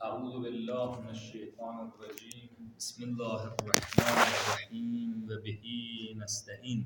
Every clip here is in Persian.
اعوذ بالله من الشیطان الرجیم بسم الله الرحمن الرحیم و بهی نستعین.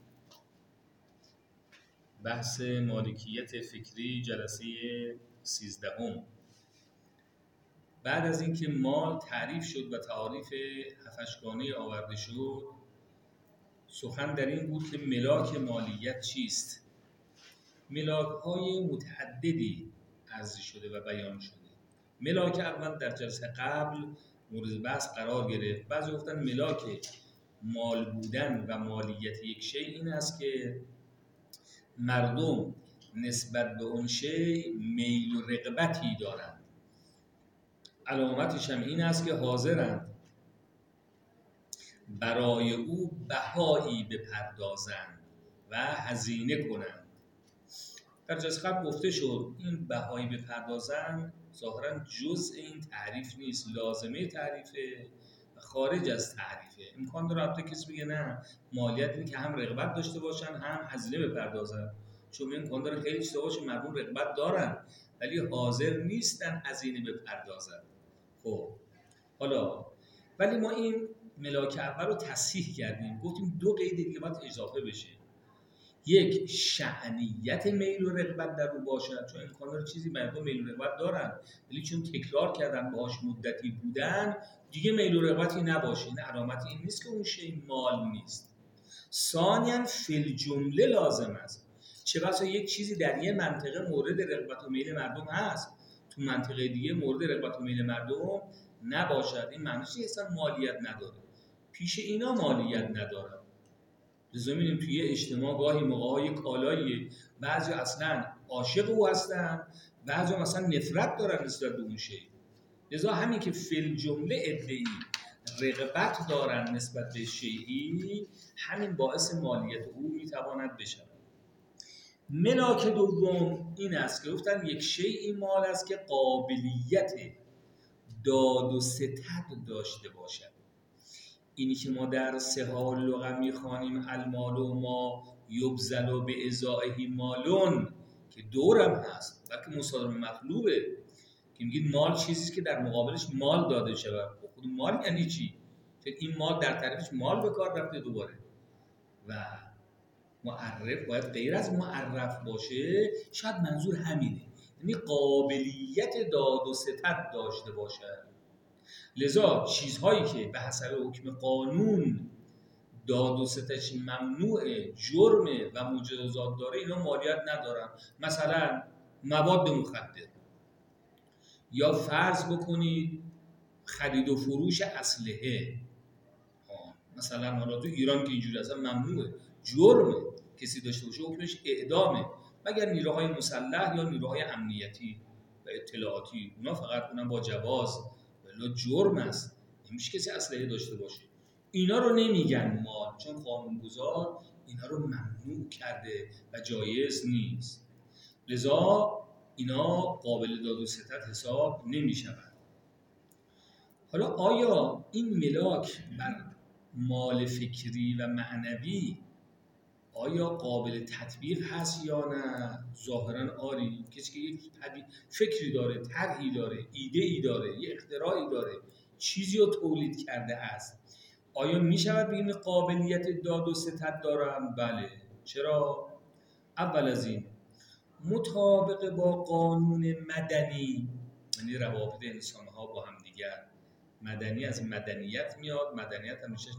بحث مالکیت فکری جلسه 13. بعد از اینکه مال تعریف شد و تعاریف هفت‌گانه آورده شد، سخن در این بود که ملاک مالیت چیست. ملاک‌های متعددی عرض شده و بیان شده. ملاک اول در جلسه قبل مورد بحث قرار گرفت. بعضی گفتن ملاک مال بودن و مالیت یک شی این است که مردم نسبت به اون شی میل و رغبتی دارند. علامتش هم این است که حاضرند برای او بهایی بپردازند و هزینه کنند. در جلسه قبل گفته شد این بهایی بپردازند ظاهراً جزء این تعریف نیست، لازمه تعریفه و خارج از تعریفه. امکان داره البته کسی بگه نه، مالیت اینه که هم رغبت داشته باشن هم هزینه بپردازن، چون امکان داره خیلی چیزا باشه مردم رغبت دارن ولی حاضر نیستن هزینه بپردازن. خب حالا ولی ما این ملاک اول رو تصحیح کردیم، گفتیم دو قید دیگه باید اضافه بشه. یک، شأنیت میل و رغبت در او باشد، چون امکان داره چیزی مردم میل و رغبت دارن ولی چون تکرار کردن باهاش مدتی بودن دیگه میل و رغبتی نباشه. این علامت این نیست که اون شی مال نیست. ثانیاً فی الجمله لازم است. چه بسا یک چیزی در یه منطقه مورد رغبت و میل مردم هست، تو منطقه دیگه مورد رغبت و میل مردم نباشد. این معنیش اصلا مالیت نداره، پیش اینا مالیت نداره. لذا می‌بینیم توی اجتماع گاهی موقع‌های کالایی بعضی اصلا عاشق او هستن، بعضی مثلا نفرت دارن نسبت به اون شی. لذا همین که فی الجمله عده‌ای رغبت دارن نسبت به شیئی، همین باعث مالیت او میتواند بشود. ملاک دوم این است که گفتن یک شیئی مال است که قابلیت داد و ستد داشته باشد. اینی که ما در سهال لغه میخوانیم المال و ما یبذل و به ازائه مالون که دورم هست بلکه مصادم مطلوبه که میگید مال چیزی که در مقابلش مال داده شود. خود مال یعنی چی؟ که این مال در تعریفش مال به کار رفته دوباره و معرف باید غیر از معرف باشه. شاید منظور همینه، یعنی قابلیت داد و ستد داشته باشد. لذا چیزهایی که به حسب حکم قانون داد و ستدش ممنوعه، جرمه و مجازات داره، اینا مالیت ندارن. مثلا مواد مخدر، یا فرض بکنید خرید و فروش اسلحه. مثلا حالا تو ایران که اینجوری اصلا ممنوعه، جرمه، کسی داشته باشه حکمش اعدامه، مگر نیروهای مسلح یا نیروهای امنیتی و اطلاعاتی، اونا فقط اونم با جواز، ولی جرم است، نمیشه کسی اسلحه داشته باشه. اینا رو نمیگن مال، چون قانونگذار اینا رو ممنوع کرده و جایز نیست. لذا اینا قابل داد و ستد حساب نمیشود. حالا آیا این ملاک بر مال فکری و معنوی آیا قابل تطبیق هست یا نه؟ ظاهراً آری. کسی که یک فکری داره، طرحی داره، ایده‌ای داره، یک اختراعی داره، چیزی رو تولید کرده است، آیا می شود بگیم قابلیت داد و ستد دارم؟ بله. چرا؟ اول از این مطابق با قانون مدنی، یعنی روابط انسان‌ها با هم دیگر. مدنی از مدنیت میاد، مدنیت هم میشه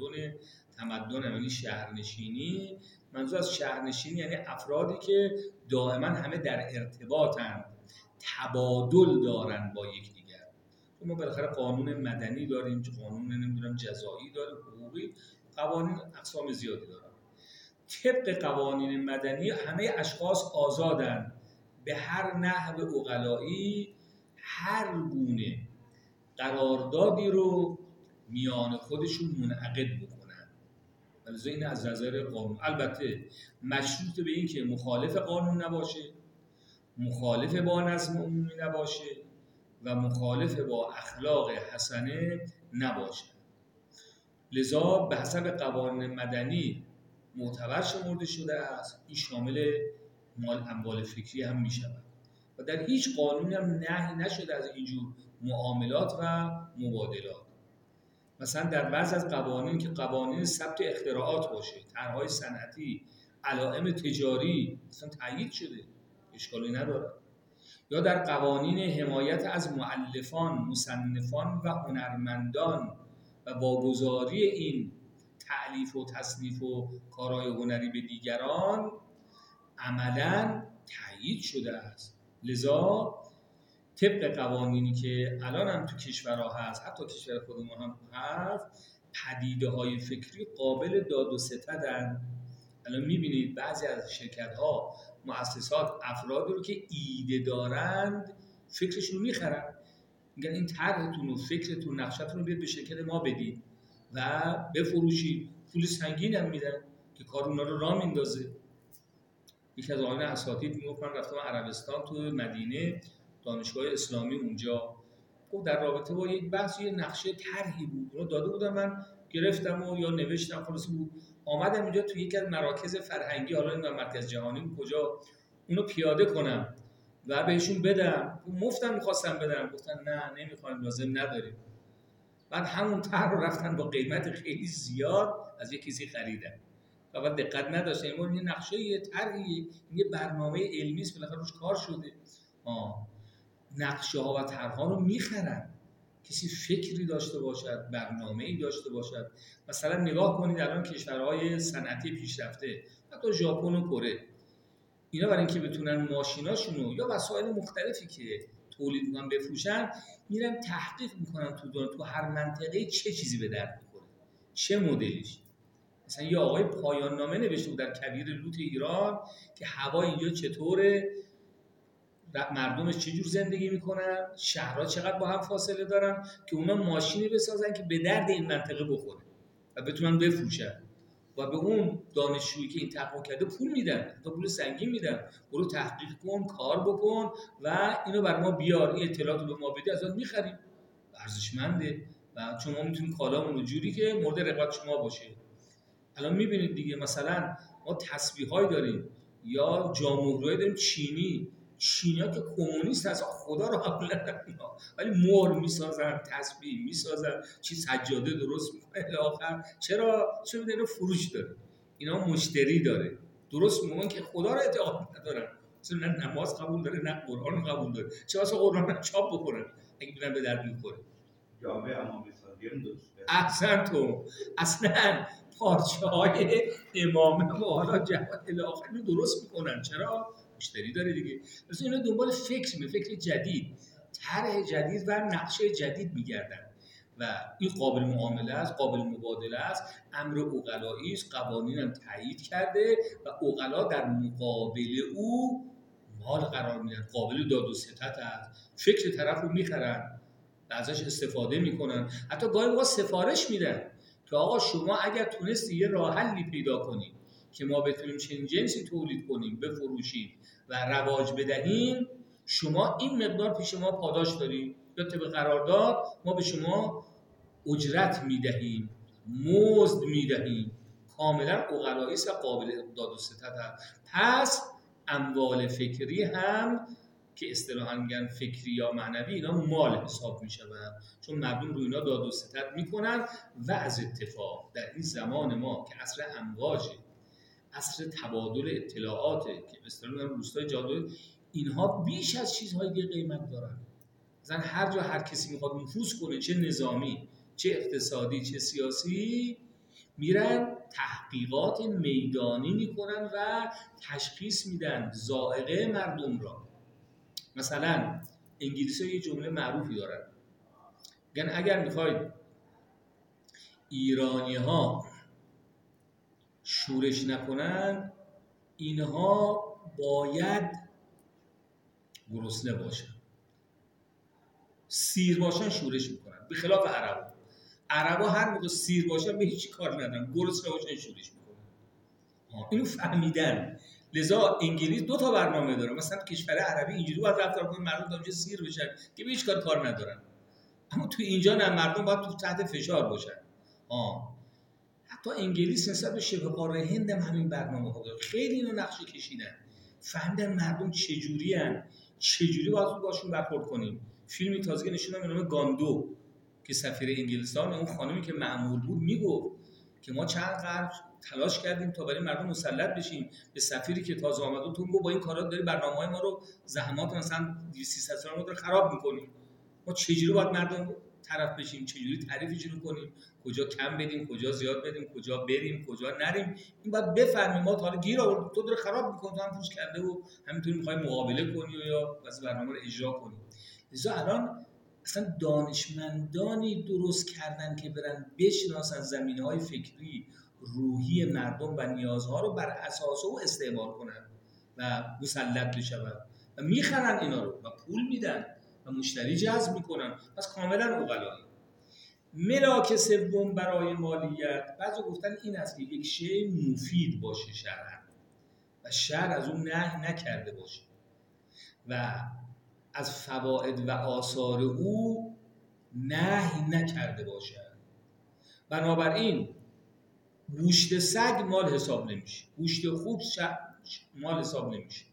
تمدن هم یعنی شهرنشینی. منظور از شهرنشینی یعنی افرادی که دائما همه در ارتباطن، تبادل دارن با یکدیگر. ما بالاخره قانون مدنی داریم، قانون نمیدونم جزایی داریم، حقوقی، قوانین اقسام زیادی دارن. طبق قوانین مدنی همه اشخاص آزادن به هر نحو عقلایی هر گونه قراردادی رو میان خودشون منعقد بکنن. ولی این از نظر قانون، البته مشروط به این که مخالف قانون نباشه، مخالف با نظم عمومی نباشه و مخالف با اخلاق حسنه نباشه. لذا به حسب قوانین مدنی معتبر شمرده شده است. این شامل اموال فکری هم می شود. و در هیچ قانونی هم نهی نشده از اینجور معاملات و مبادلات. مثلا در بعض از قوانین که قوانین ثبت اختراعات باشه، طرح‌های صنعتی، علائم تجاری مثلا تأیید شده، اشکالی نداره. یا در قوانین حمایت از مؤلفان، مصنفان و هنرمندان و واگذاری این تألیف و تصنیف و کارهای هنری به دیگران عملاً تأیید شده است. لذا طبق قوانینی که الان هم تو کشورها هست، حتی کشور خودمون هم هست، پدیده‌های فکری قابل داد و ستدن. الان می‌بینید بعضی از شرکت‌ها، مؤسسات، افرادی رو که ایده دارند فکرشون رو می‌خرن، میگن این طرحتون و فکرتون، نقشتون رو بیاد به شرکت ما بدید و بفروشید، پول سنگین هم میدن که کار اونا رو راه میندازه. یکی از آقایان اساتید میگفت من رفتم عربستان تو مدینه، دانشگاه اسلامی اونجا، گفت در رابطه با یک بحث یه نقشه طرحی بود، اونو داده بودم، من گرفتم و یا نوشتم خلاص بود، آمدم اینجا تو یکی از مراکز فرهنگی، حالا این مرکز جهانی کجا، اونو پیاده کنم و بهشون بدم. مفتم می‌خواستم بدم، گفتن نه نمی‌خوایم، لازم نداریم. بعد همون طرح رو رفتن با قیمت خیلی زیاد از یک کسی خریدن. فقط دقت نداشتن این یه نقشه، یه طرحی، یه برنامه علمی است، بالاخره روش کار شده. نقشه ها و طرح‌ها رو میخرن. کسی فکری داشته باشد، برنامه‌ای داشته باشد. مثلا نگاه کنید الان کشورهای صنعتی پیشرفته، حتی ژاپن و کره، اینا برای اینکه بتونن ماشیناشونو یا وسایل مختلفی که تولید می‌کنن بفروشن، میرن تحقیق میکنن تو هر منطقه چه چیزی به درد می‌خوره، چه مدلیش. مثلا یه آقای پایان نامه نوشته بود در کویر لوت ایران که هوا اینجا چطوره، مردمش چجور زندگی میکنن، شهرها چقدر با هم فاصله دارن، که اونا ماشینی بسازن که به درد این منطقه بخوره و بتونن بفروشن و به اون دانشجویی که این تحقیق کرده پول میدن، تا پول سنگین میدن، برو تحقیق کن، کار بکن و اینو بر ما بیار، این اطلاعات رو به ما بدی، ازت میخریم، ارزشمنده و چون ما میتونیم کالامون رو جوری که مورد رغبت شما باشه. الان میبینید دیگه، مثلا ما تسبیح‌هایی داریم یا جام‌جویی داریم چینی‌ها که کمونیست هستن، خدا رو قبول ندارن، ولی مهر میسازن، تسبیح میسازن، سجاده درست میکنن الی آخر. چرا؟ چون اینا فروش داره، اینا مشتری داره. درست میگن که خدا رو اعتقاد ندارن، مثلا نه نماز قبول داره نه قرآن قبول داره، چه واسه قرآن چاپ بکنن اگه ببینن به درد میخوره. جامعه امامی سازی هم درست. احسن تو اصلا پارچه های امامه و حالا جهاد الاخر رو درست میکنن. چرا؟ مشتری داره دیگه. مثلا اینا دنبال فکر جدید، طرح جدید و نقشه جدید میگردن و این قابل معامله است، قابل مبادله است، امر عقلایی است، قوانین هم تایید کرده و عقلا در مقابل او مال قرار میدن، قابل داد و ستد است، فکر طرف رو میخرن، ازش استفاده میکنن، حتی گاهی موقع سفارش میدن که آقا شما اگر تونستی یه راه حلی پیدا کنید که ما بتونیم چنین جنسی تولید کنیم، بفروشیم و رواج بدهیم، شما این مقدار پیش ما پاداش دارید یا طبق قرارداد ما به شما اجرت میدهیم، مزد میدهیم. کاملا عقلایی است و قابل داد و ستد هست. پس اموال فکری هم که اصطلاحاً میگن فکری یا معنوی، اینا مال حساب میشن، چون مردم روی اینا داد و ستد میکنن و از اتفاق در این زمان ما که عصر امواجه، عصر تبادل اطلاعاته که به اصطلاح روستای جادو، اینها بیش از چیزهای دیگه قیمت دارن. مثلا هر جا هر کسی میخواد نفوذ کنه، چه نظامی، چه اقتصادی، چه سیاسی، میرن تحقیقات میدانی میکنن و تشخیص میدن ذائقه مردم را. مثلا انگلیسی یه جمله معروفی دارن، میگن اگر میخواید ایرانی ها شورش نکنن، اینها باید گرسنه باشن، سیر باشن شورش میکنن، به خلاف عربا هر موقع سیر باشن به هیچ کار ندارن، گرسنه باشن شورش میکنن. اینو فهمیدن. لذا انگلیس 2 تا برنامه داره، مثلا کشور عربی اینجوری باید رفتار کنن مردم تا اونجا سیر بشن که به هیچ کار ندارن، اما تو اینجا نه، مردم باید تو تحت فشار باشن. حتی انگلیس نسبت به شبه قاره هند هم همین برنامه ها داره. خیلی اینو نقشه کشیدن، فهمیدن مردم چجوری هن، چجوری باید باشون برخورد کنیم. فیلمی تازه نشوندم به نام گاندو که سفیر انگلستان، اون خانمی که مأمور بود، میگفت که ما چند قرن تلاش کردیم تا برای مردم مسلط بشیم. به سفیری که تازه آمده تو با این کارا داری برنامه‌های ما رو، زحمات مثلا 200 سال ما رو خراب می‌کنی. ما چجوری باید مردم طرف بشیم، چجوری تعریفشون کنیم، کجا کم بدیم، کجا زیاد بدیم، کجا بریم، کجا نریم. این باید بفهمیم. ما تا حالا گیر آوردیم، تو داره خراب می‌کنی، تو هم پوش کرده و همینطوری می‌خوای مقابله کنی و یا واسه برنامه رو اجرا کنی. لذا الان اصلا دانشمندانی درست کردن که برن بشناسن زمینه‌های فکری، روحی مردم و نیازها رو بر اساس او استعمال کنن و مسلط بشن و میخرن اینا رو و پول میدن و مشتری جذب میکنن. پس کاملا عقلایی. ملاک سوم برای مالیت، بعضی گفتن این است که یک شی مفید باشه شرعاً و شرع از اون نهی نکرده باشه و از فواید و آثار او نهی نکرده باشد. بنابراین گوشت سگ مال حساب نمیشه، گوشت خوب مال حساب نمیشه.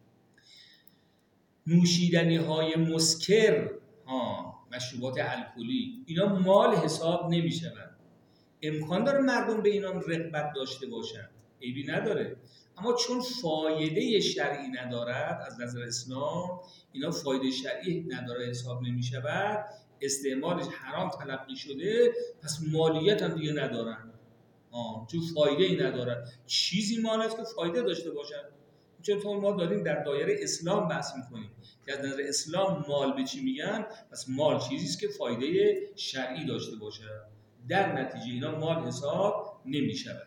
نوشیدنی های مسکر، مشروبات الکلی، اینا مال حساب نمیشن. امکان داره مردم به اینا رغبت داشته باشن، عیبی نداره، اما چون فایده شرعی ندارد از نظر اسلام، اینا فایده شرعی نداره حساب نمیشود، استعمالش حرام تلقی شده، پس مالیت هم دیگه ندارن. چون فایده ای ندارن. چیزی مال است که فایده داشته باشن. چون ما داریم در دایره اسلام بحث میکنیم که از نظر اسلام مال به چی میگن؟ پس مال چیزی است که فایده شرعی داشته باشه. در نتیجه اینا مال حساب نمیشود.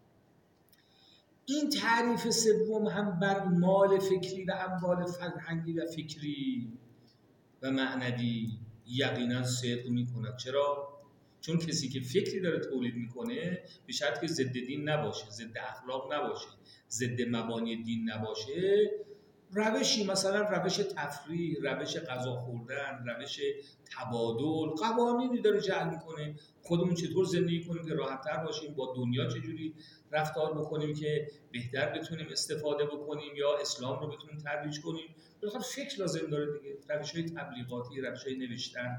این تعریف سوم هم بر مال فکری و اموال فرهنگی و فکری و معنوی یقینا صدق میکند. چرا؟ چون کسی که فکری داره تولید میکنه، به شرطی که ضد دین نباشه، ضد اخلاق نباشه، ضد مبانی دین نباشه، روشی مثلا روش تفریح، روش غذا خوردن، روش تبادل، قوانینی داره جعل میکنه. خودمون چطور زندگی کنیم که راحت‌تر باشیم، با دنیا چجوری رفتار بکنیم که بهتر بتونیم استفاده بکنیم یا اسلام رو بتونیم ترویج کنیم. بالاخره فکر لازم داره دیگه، روش‌های تبلیغاتی، روش‌های نوشتن.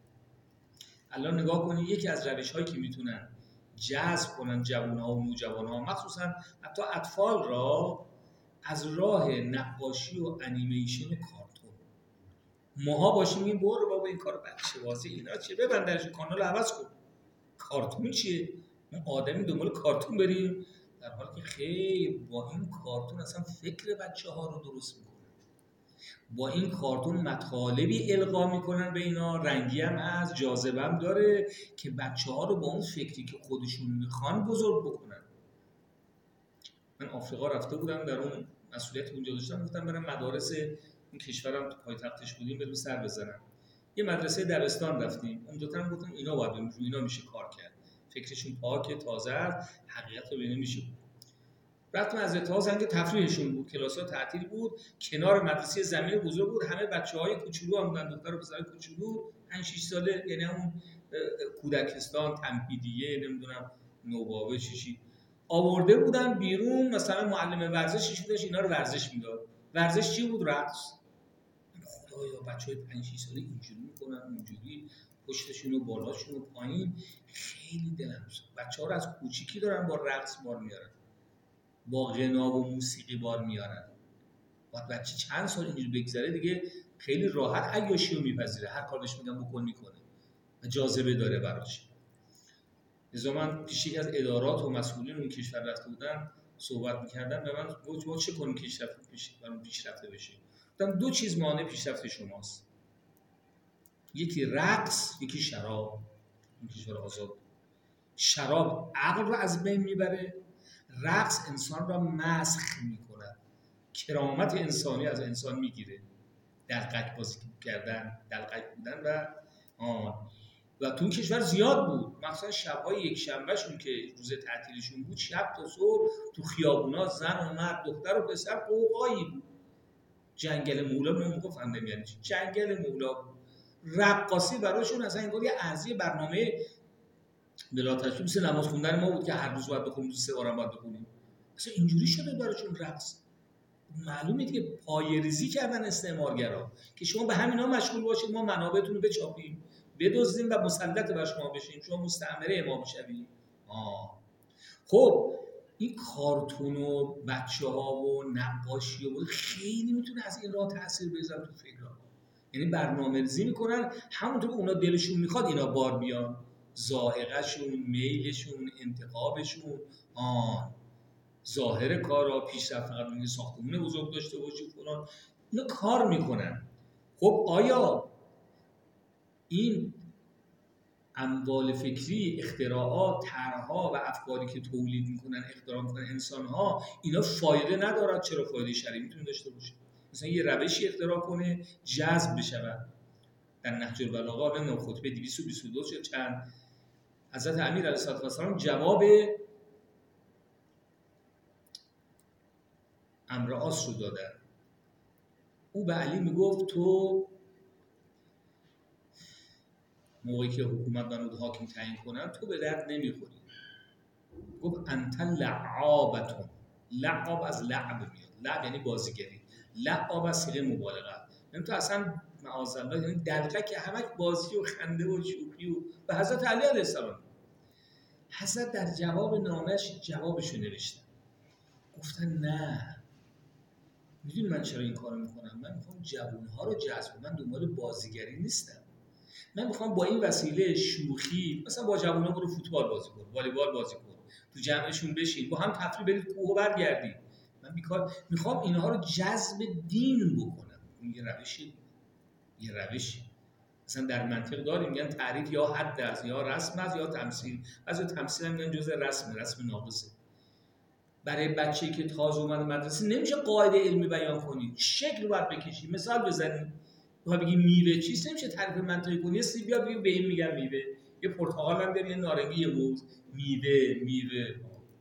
الان نگاه کنید، یکی از روش‌هایی که میتونن جذب کنن جوان‌ها و نوجوان‌ها، مخصوصا حتی اطفال را، از راه نقاشی و انیمیشن کارتون. ماها باشیم این برو بابا این کارو بچه واسه اینا چیه، ببندرش کانال عوض کن. کارتون چیه؟ ما آدمی دنبال کارتون بریم، در حالی که خیر با این کارتون اصلا فکر بچه‌ها رو درست میکنه. با این کارتون مطالبی القا میکنن به اینا، رنگی هم هست، جاذبه هم داره که بچه‌ها رو با اون فکری که خودشون میخوان بزرگ بکنن. من آفریقا رفته بودم، در اون مسئولیت اونجا داشتم، گفتم برم مدارس این کشورم پایتختش بودیم بریم سر بزنم. یه مدرسه دبستان رفتیم، اون دوتا هم گفتم اینا باید بریم، اینا میشه کار کرد، فکرشون پاکه، تازه است، حقیقت رو ببینه میشه. رفتم از اتحاد زنگ تفریحشون بود، کلاس‌ها تعطیل بود، کنار مدرسه زمین بزرگ بود، همه بچه‌های کوچولو هم بودن، دختر و پسر کوچولو 5-6 ساله، یعنی اون کودکستان، تمهیدیه، نمیدونم نوباوه چیشی آورده بودن بیرون. مثلا معلم ورزشش داشت اینا رو ورزش میداد. ورزش چی بود؟ رقص. خدایا بچهای 5-6 ساله اینجوری میکنن، اونجوری پشتشون و بالاشون و پایین. خیلی دلم سوخت. بچه‌ها رو از کوچیکی دارن با رقص بار میارن، با غنا و موسیقی بار میارن. وقتی بچه چند سال اینجوری بگذره دیگه خیلی راحت عیاشی رو میپذیره، هر کار بهش میگن بکن میکنه و جاذبه داره براش. لذا من پیش یکی از ادارات و مسئولین اون کشور رفته بودم صحبت میکردم، به من گفت ما چه کنیم که پیشرفته بشه. گفتم دو چیز مانع پیشرفت شماست، یکی رقص، یکی شراب. این کشور آزاد، شراب عقل رو از بین میبره، رقص انسان را مسخ میکنه، کرامت انسانی از انسان میگیره، دلقک بازی کردن، دلقک بودن و تو کشور زیاد بود. مثلا شب‌های یک شنبهشون که روز تعطیلشون بود، شب تا صبح تو خیابونا زن و مرد، دختر و پسر قوقایی بود. جنگل مولا به اون گفتن یعنی جنگل مولا بود. رقاصی براشون اصلا انگار یه ارزی برنامه بلا تشبیه مثل نماز خوندن ما بود که هر روز باید بخونیم، 3 بارم باید بخونیم. اصلا اینجوری شده براشون رقص. معلومه که پایه‌ریزی کردن استعمارگرا که شما به همینا مشغول باشید، ما منابعتون رو بچاپیم، بدزدیم و مسلط بر شما بشیم، شما مستعمره ما بشوید. خب این کارتون و بچه‌ها و نقاشی و خیلی میتونه از این راه تاثیر بذاره تو فکرها. یعنی برنامه‌ریزی میکنن همونطور که اونا دلشون میخواد اینا بار بیان، ذائقه‌شون، میلشون، انتخابشون، ظاهر کارا، پیشرفت فقط میگه ساختمون بزرگ داشته باشی فلان، اینا کار میکنن. خب آیا این اموال فکری، اختراعات، طرح‌ها و افکاری که تولید میکنن، اختراع میکنن انسان‌ها، اینا فایده ندارد؟ چرا فایده شرعی میتونه داشته باشه؟ مثلا یه روشی اختراع کنه جذب بشود. در نهج البلاغه نمیدونم خطبه 222 شد چند، حضرت امیر علیه السلام جواب عمرو عاص رو دادن. او به علی میگفت تو موقعی که حکومت منو حاکم تعیین کنن تو به درد نمیخوری. گفت انت لعابتون. لعاب از لعب میاد، لعب یعنی بازیگری، لعاب از صیغه مبالغه. یعنی تو اصلا معاذالله یعنی دلقه که همش بازی و خنده و شوخی و به حضرت علی علیه السلام. حضرت در جواب نامش جوابشو نوشتن، گفتن نه، میدونی من چرا این کارو میکنم؟ من میخوام جوانها رو جذب کنم، من دنبال بازیگری نیستم. من میخوام با این وسیله شوخی، مثلا با جوونا برو فوتبال بازی کن، والیبال بازی کن، تو جمعشون بشین، با هم تفریح برید کوه و برگردید. من میخوام اینها رو جذب دین بکنم. این یه روشی مثلا در منطق داریم، میگن تعریف یا حد است یا رسم است یا تمثیل. بعضی تمثیل هم میگن جزء رسم ناقصه. برای بچه‌ای که تازه اومده مدرسه نمیشه قاعده علمی بیان کنی، شکل باید بکشی، مثال بزنی. تو بگی میوه چیست، نمیشه تعریف منطقی کنی. یه سیب بیا بگی به این میگن میوه، یه پرتقال هم بیاری، یه نارنگی، یه موز، میوه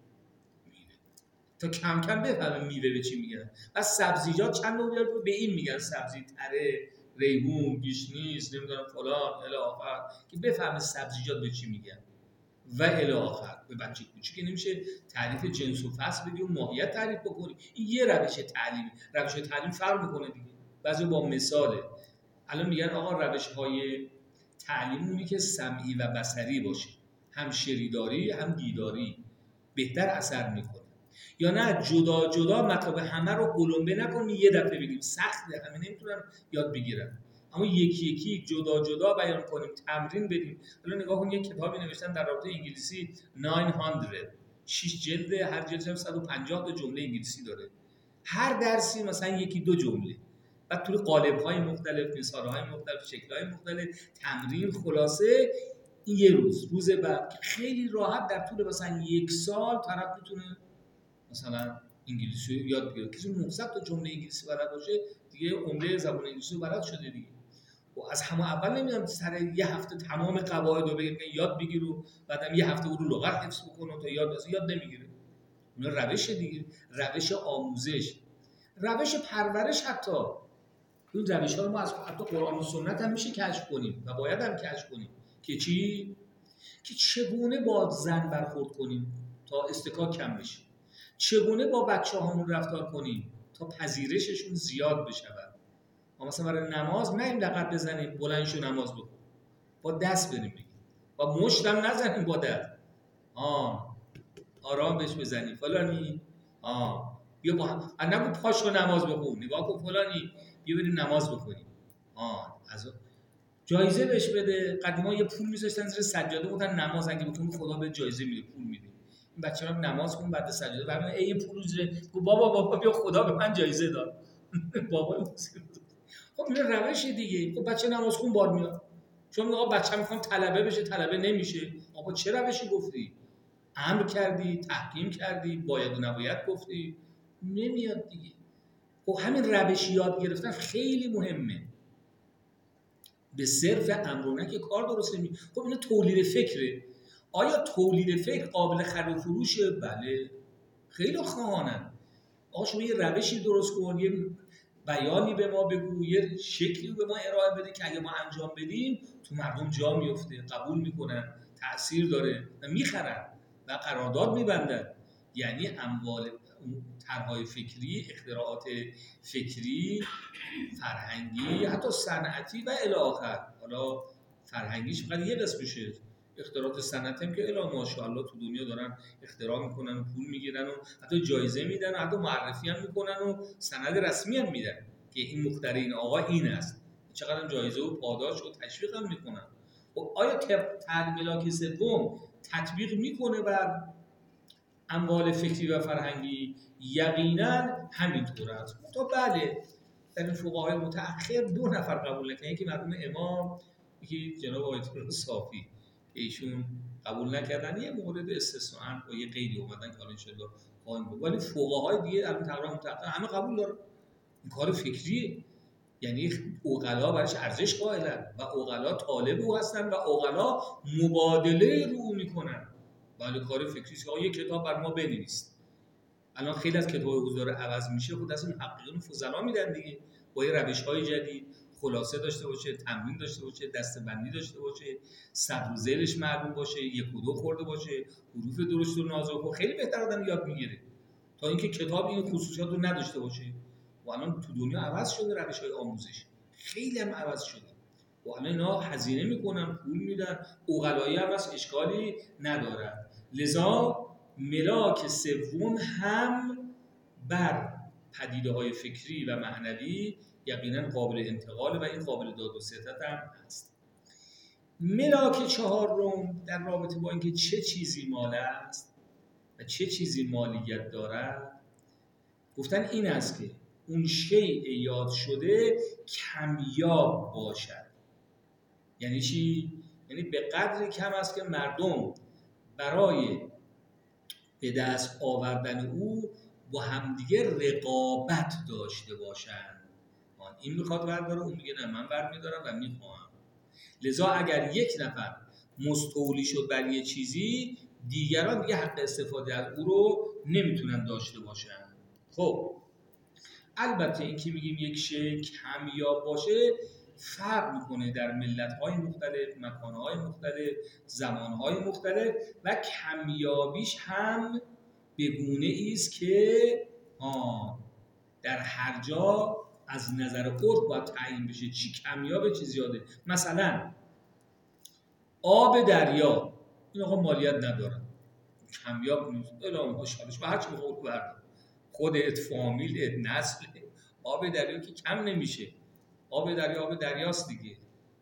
تا کم کم بفهمه میوه به چی میگن. و سبزیجات چند نوع بیار به این میگن سبزی، تره، ریحون، گیشنیز، نمیدونم فلان الی آخر، که بفهمه سبزیجات به چی میگن و الی آخر. به بچه کوچیک نمیشه تعریف جنس و فصل بدی و ماهیت تعریف بکنی. این یه روش تعلیم. روش تعلیم فرق میکنه دیگه، بعضی با مثاله. الان میگن آقا روش‌های تعلیم اونی که سمعی و بصری باشه، هم شنیداری هم دیداری، بهتر اثر میکنه. یا نه جدا جدا مطلب همه رو قلمبه نکنی یه دفعه بگیم، سخته، همه نمیتونن یاد بگیرن. اما یکی یکی جدا جدا بیان کنیم، تمرین بدیم. حالا نگاه کن، یه کتابی نوشتن در رابطه انگلیسی 900، 6 جلد، هر جلد 150 تا جمله انگلیسی داره، هر درسی مثلا یکی دو جمله، بعد توی قالب‌های مختلف، مثال‌های مختلف، شکل‌های مختلف، تمرین. خلاصه این یه روز بعد خیلی راحت در طول مثلا 1 سال طرف میتونه مثلا انگلیسی یاد بگیره. کسی 900 تا جمله انگلیسی بلد باشه دیگه، عمده زبان انگلیسی رو بلد شده دیگه. و از همون اول نمیدونم سر یه هفته تمام قواعد رو بگیره یاد بگیره و بعدم یه هفته رو لغت حفظ بکنه تا یاد نمیگیره. اون روش دیگه، روش آموزش، روش پرورش. حتی این روش‌ها رو ما از حتی قرآن و سنت هم میشه کشف کنیم و باید هم کشف کنیم که چی؟ که چگونه با زن برخورد کنیم تا استکاک کم بشه، چگونه با بچه‌هامون رفتار کنیم تا پذیرششون زیاد بشود. ما مثلا برای نماز نه لقب بزنیم بلند شو نماز بخون، با دست بریم بگیم، با مشت هم نزنیم، با دست آرام بهش بزنیم فلانی بیا با هم، نگو پاشو نماز بخون، نگاه کن فلانی بیا بریم نماز بخونیم. از جایزه بهش بده. قدیما یه پول می‌ذاشتن زیر سجاده، گفتن نماز اگه بخونی خدا به جایزه میده، پول میده. این بچه‌ها نماز خون بعد سجاده بعد ای پول زیر، گفت بابا بیا خدا به من جایزه داد. بابا خب این روش دیگه. خب بچه نماز خون بار میاد، چون میگه بچه میخوام طلبه بشه، طلبه نمیشه. آقا چه روشی گفتی؟ امر کردی، تحکیم کردی، باید و نباید گفتی، نمیاد دیگه. خب همین روش یاد گرفتن خیلی مهمه. به صرف امر که کار درست نمیشه. خب اینا تولید فکره. آیا تولید فکر قابل خرید و فروشه؟ بله، خیلی خواهانن. آقا شما یه روشی درست کن، یه بیانی به ما بگو، یه شکلی به ما ارائه بده که اگه ما انجام بدیم تو مردم جا میفته، قبول میکنن، تأثیر داره و میخرن و قرارداد میبندن. یعنی اموال طرح‌های فکری، اختراعات فکری، فرهنگی، حتی صنعتی و الی آخر. حالا فرهنگیش فقط یه قسمشه، اختراعات صنعتی هم که الی ماشاءالله تو دنیا دارن اختراع میکنن و پول میگیرن و حتی جایزه میدن و حتی معرفی هم میکنن و سند رسمی هم میدن که این مخترع این آقا این است، چقدر جایزه و پاداش و تشویق هم میکنن. و آیا طرح ملاک سوم تطبیق میکنه بر اموال فکری و فرهنگی؟ یقینا همینطور است. تو بله، در این فقهای متأخر 2 نفر قبول نکردن، یکی مرحوم امام، یکی جناب آیت الله صافی، ایشون قبول نکردن. یه مورد استثناء با یه قیدی اومدن که ان شاءالله خواهیم بود، ولی فقهای دیگه الان تقریبا متأخر همه قبول دارن. این کار فکریه، یعنی عقلا برایش ارزش قائلن و عقلا طالب او هستن و عقلا مبادله رو میکنن. بله کار فکری است. یه کتاب بر ما بنویس. الان خیلی از کتاب حضور عوض میشه، خود از این محققین فضلا میدن دیگه، با یه روش‌های جدید، خلاصه داشته باشه، تمرین داشته باشه، دسته‌بندی داشته باشه، صدر و ذیلش معلوم باشه، یک و دو خورده باشه، حروف درشت و نازک، و خیلی بهتر آدم یاد میگیره تا اینکه کتاب این خصوصیات رو نداشته باشه. و الان تو دنیا عوض شده، روش‌های آموزش خیلی هم عوض شده و الان اینا هزینه میکنن، پول میدن، عقلایی هم از اشکالی ندارن. لذا ملاک سوم هم بر پدیده‌های فکری و معنوی یقینا قابل انتقال و این قابل داد و ستد هم هست. ملاک چهارم در رابطه با اینکه چه چیزی مال است و چه چیزی مالیت دارد، گفتن این است که اون شیء یاد شده کمیاب باشد. یعنی چی؟ یعنی به قدری کم است که مردم برای به دست آوردن او با همدیگه رقابت داشته باشند. این میخواد برداره، اون میگه نه من برمیدارم و میخوام. لذا اگر یک نفر مستولی شد بر یه چیزی، دیگران دیگه حق استفاده از او رو نمیتونن داشته باشن. خب البته این که میگیم یک شیء کمیاب باشه فرق میکنه در ملت‌های مختلف، مکان‌های مختلف، زمان‌های مختلف و کمیابیش هم به گونه‌ای است که در هر جا از نظر عرف باید تعیین بشه چی کمیابه چی زیاده. مثلا آب دریا، این آقا مالیت نداره، کمیاب نیست، الا ماشاءالله و هر چی بخواد برد، خودت، فامیلت، نسل، آب دریا که کم نمیشه. آب دریا آب دریاست دیگه.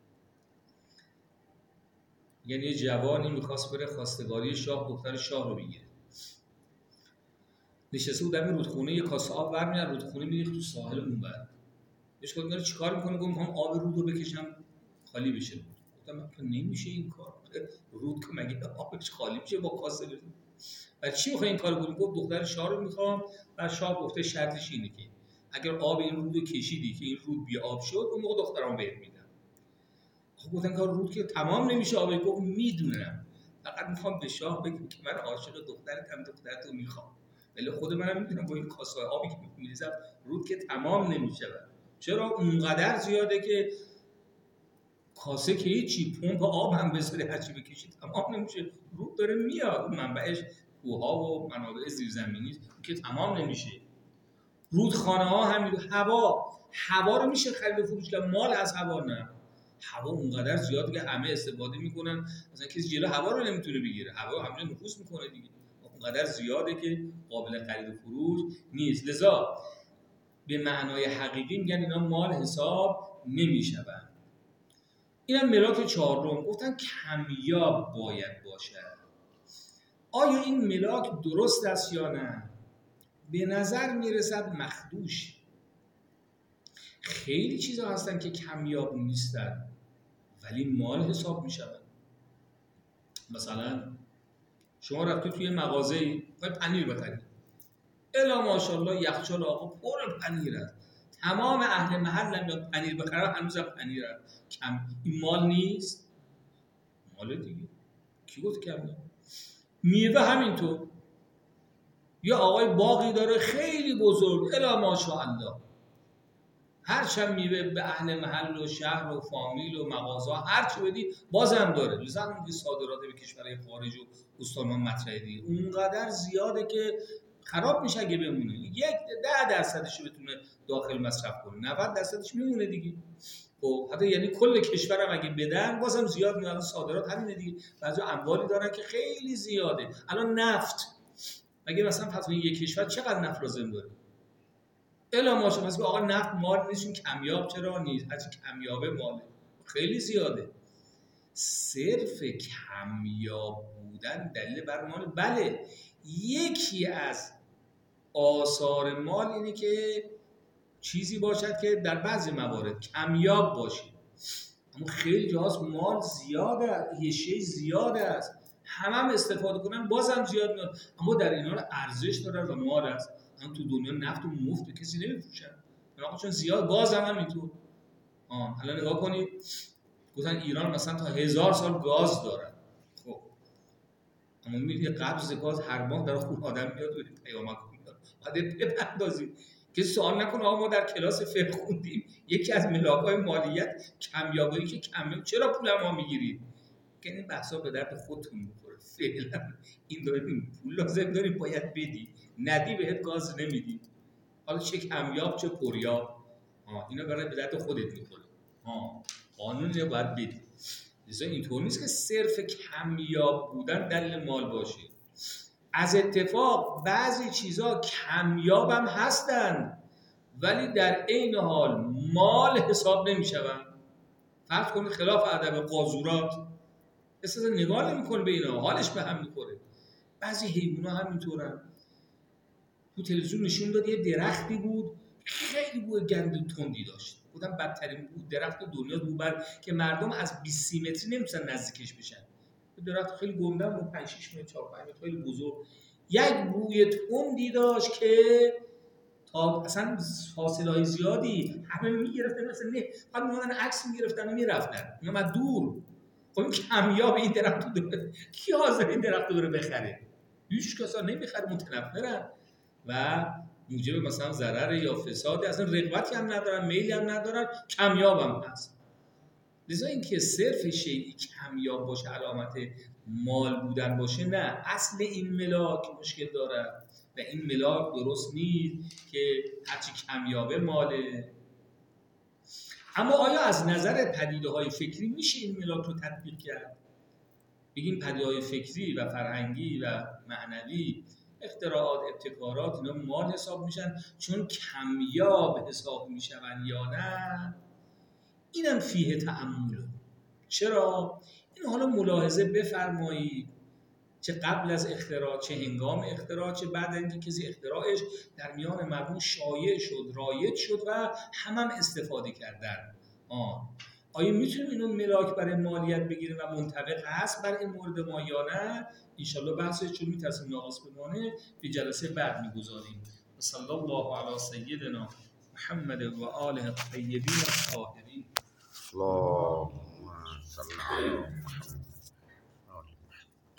یعنی یه جوانی میخواست بره خواستگاری شاه، دختر شاه رو بگیره، نشسته بود در رودخونه، یه کاسه آب برمی‌داره، رودخونه میریخت تو ساحل اونور. بهش گفتم چیکار می‌کنی؟ گفتم می‌خوام آب رود رو بکشم خالی بشه. گفتم تو نمیشه این کار، رود که مگه آبش خالی میشه با کاسه بزنی؟ برای چی می‌خوای این کارو کنی؟ گفت دختر شاه رو می‌خوام. و شاه گفته شرطش اینه که اگر آب این رود رو کشیدی که این رود بی آب شد، اون موقع دخترام بهت میدم. خب گفتن کار رود که تمام نمیشه آب. گفت میدونم، فقط می‌خوام به شاه بگم که من عاشق دخترتم، دخترتو می‌خوام، ولی خود منم میدونم با این کاسه آبی که میریزم رود که تمام نمیشه. چرا؟ اونقدر زیاده که کاسه که هیچی، پمپ آب هم بذاری هرچی بکشی تمام نمیشه. رود داره میاد، منبعش کوه‌ها و منابع زیرزمینی که تمام نمیشه. رودخانه‌ها همین، هوا رو میشه خرید و فروش کرد، مال از هوا نه. هوا اونقدر زیاده که همه استفاده میکنن، مثلا کسی جلو هوا رو نمیتونه بگیره، هوا همینجا نفوذ میکنه دیگه، اونقدر زیاده که قابل خرید و فروش نیست. لذا به معنای حقیقی میگن اینا مال حساب نمیشوند. اینم ملاک چهارم، گفتن کمیاب باید باشد. آیا این ملاک درست است یا نه؟ به نظر میرسد مخدوش. خیلی چیزا هستن که کمیاب نیستن ولی مال حساب میشوند. مثلا شما رفتی توی مغازه‌ای می‌خوای پنیر بخری، الا ماشاءالله یخچال آقا پر پنیر است، تمام اهل محل هم یا پنیر بخرن هنوز هم پنیر است. کم این مال نیست؟ مال دیگه. کی گفت کمیه؟ میوه همینطور، یا آقای باغی داره خیلی بزرگ، الا ماشاءالله، هرچند میوه به اهل محل و شهر و فامیل و مغازه هرچی بدی بازم داره. لذا میگه صادرات به کشورهای خارج و استان‌ها مطرحه دیگه اونقدر زیاده که خراب میشه اگه بمونه. 10% رو بتونه داخل مصرف کنه، 90% میمونه دیگه. خب حتی یعنی کل کشورم اگه بدن بازم زیاد میاد. صادرات همینه دیگه. بعضی اموالی دارن که خیلی زیاده. الان نفت، مگه مثلا فرض کنید یک کشور چقدر نفت لازم داره؟ الا ماشاءالله. مثلا آقا نفت مال نیست، کمیاب چرا نیست؟ از کمیابه ماله خیلی زیاده. صرف کمیاب بودن دلیل بر مال؟ بله. یکی از آثار مال اینه که چیزی باشد که در بعضی موارد کمیاب باشه. اما خیلی جاست مال زیاده، یه شی زیاده است، هم استفاده کنن بازم زیاد میاد، اما در اینا ارزش داره و مال است. هم تو دنیا نفت و مفت کسی نمیفروشن، چون زیاد. گاز هم اینطور. الان نگاه کنید، گفتن ایران مثلا تا 1000 سال گاز داره. خب اما میبینید قبض گاز هر ماه در خون آدم میاد و پیامک میاد. باید بپردازید. کسی سوال نکنه آقا ما در کلاس فقه خوندیم یکی از ملاک‌های مالیت کمیابی که کمیاب، چرا پول ما میگیرید؟ که این بحثا به درد خودتون میخوره. فعلا این داریم پول لازم داری باید بدی، ندی بهت گاز نمیدی. حالا چه کمیاب چه پریاب، اینا برای به درد خودت میخوره. قانون اینو باید بدی. لذا اینطور نیست که صرف کمیاب بودن دلیل مال باشه. از اتفاق بعضی چیزا کمیاب هم هستن ولی در عین حال مال حساب نمیشوند. فرض کنید خلاف ادب قاذورات، اصلا نگاه نمی‌کنه به اینا، حالش به هم می‌خوره. بعضی حیونا همینطورن. تو تلویزیون نشون داد یه درختی بود خیلی بوی گند تندی داشت. گفتم بدترین بود درخت دنیا بوبر که مردم از 20 متری نمی‌تونن نزدیکش بشن. درخت خیلی گنده بود، 5 6 متر 4 5 متر، خیلی بزرگ. یک بوی تندی داشت که تا اصلا فاصله‌های زیادی همه می‌گرفتن، مثلا نه بعد می‌موندن عکس می‌گرفتن و می‌رفتن. اینا از دور. خب این کمیاب این درخت رو داره، کی حاضر این درخت رو بخره؟ هیچ کس نمی‌خره، متنفرن و موجب مثلا ضرر یا فساد، اصلا رغبتی هم ندارن، میلی هم ندارن، کمیاب هم هست. لذا اینکه صرف شیء کمیاب باشه علامت مال بودن باشه، نه، اصل این ملاک مشکل داره و این ملاک درست نیست که هرچی کمیابه ماله. اما آیا از نظر پدیده‌های فکری میشه این ملاک رو تطبیق کرد؟ بگیم پدیده‌های فکری و فرهنگی و معنوی، اختراعات، ابتکارات، اینا مال حساب میشن چون کمیاب حساب میشن یا نه؟ اینم فیه تأمل. چرا؟ این حالا ملاحظه بفرمایید، چه قبل از اختراع، چه هنگام اختراع، چه بعد اینکه کسی اختراعش در میان مردم شایع شد، رایج شد و هم استفاده کردن. آیا میتونیم اینو ملاک برای مالیت بگیریم و منطبق هست بر این مورد ما یا نه؟ انشالله بحثش چون میترسیم ناقص بمانه به جلسه بعد میگذاریم. صلی الله علی سیدنا محمد و آله الطیبین الطاهرین. اللهم صل على محمد.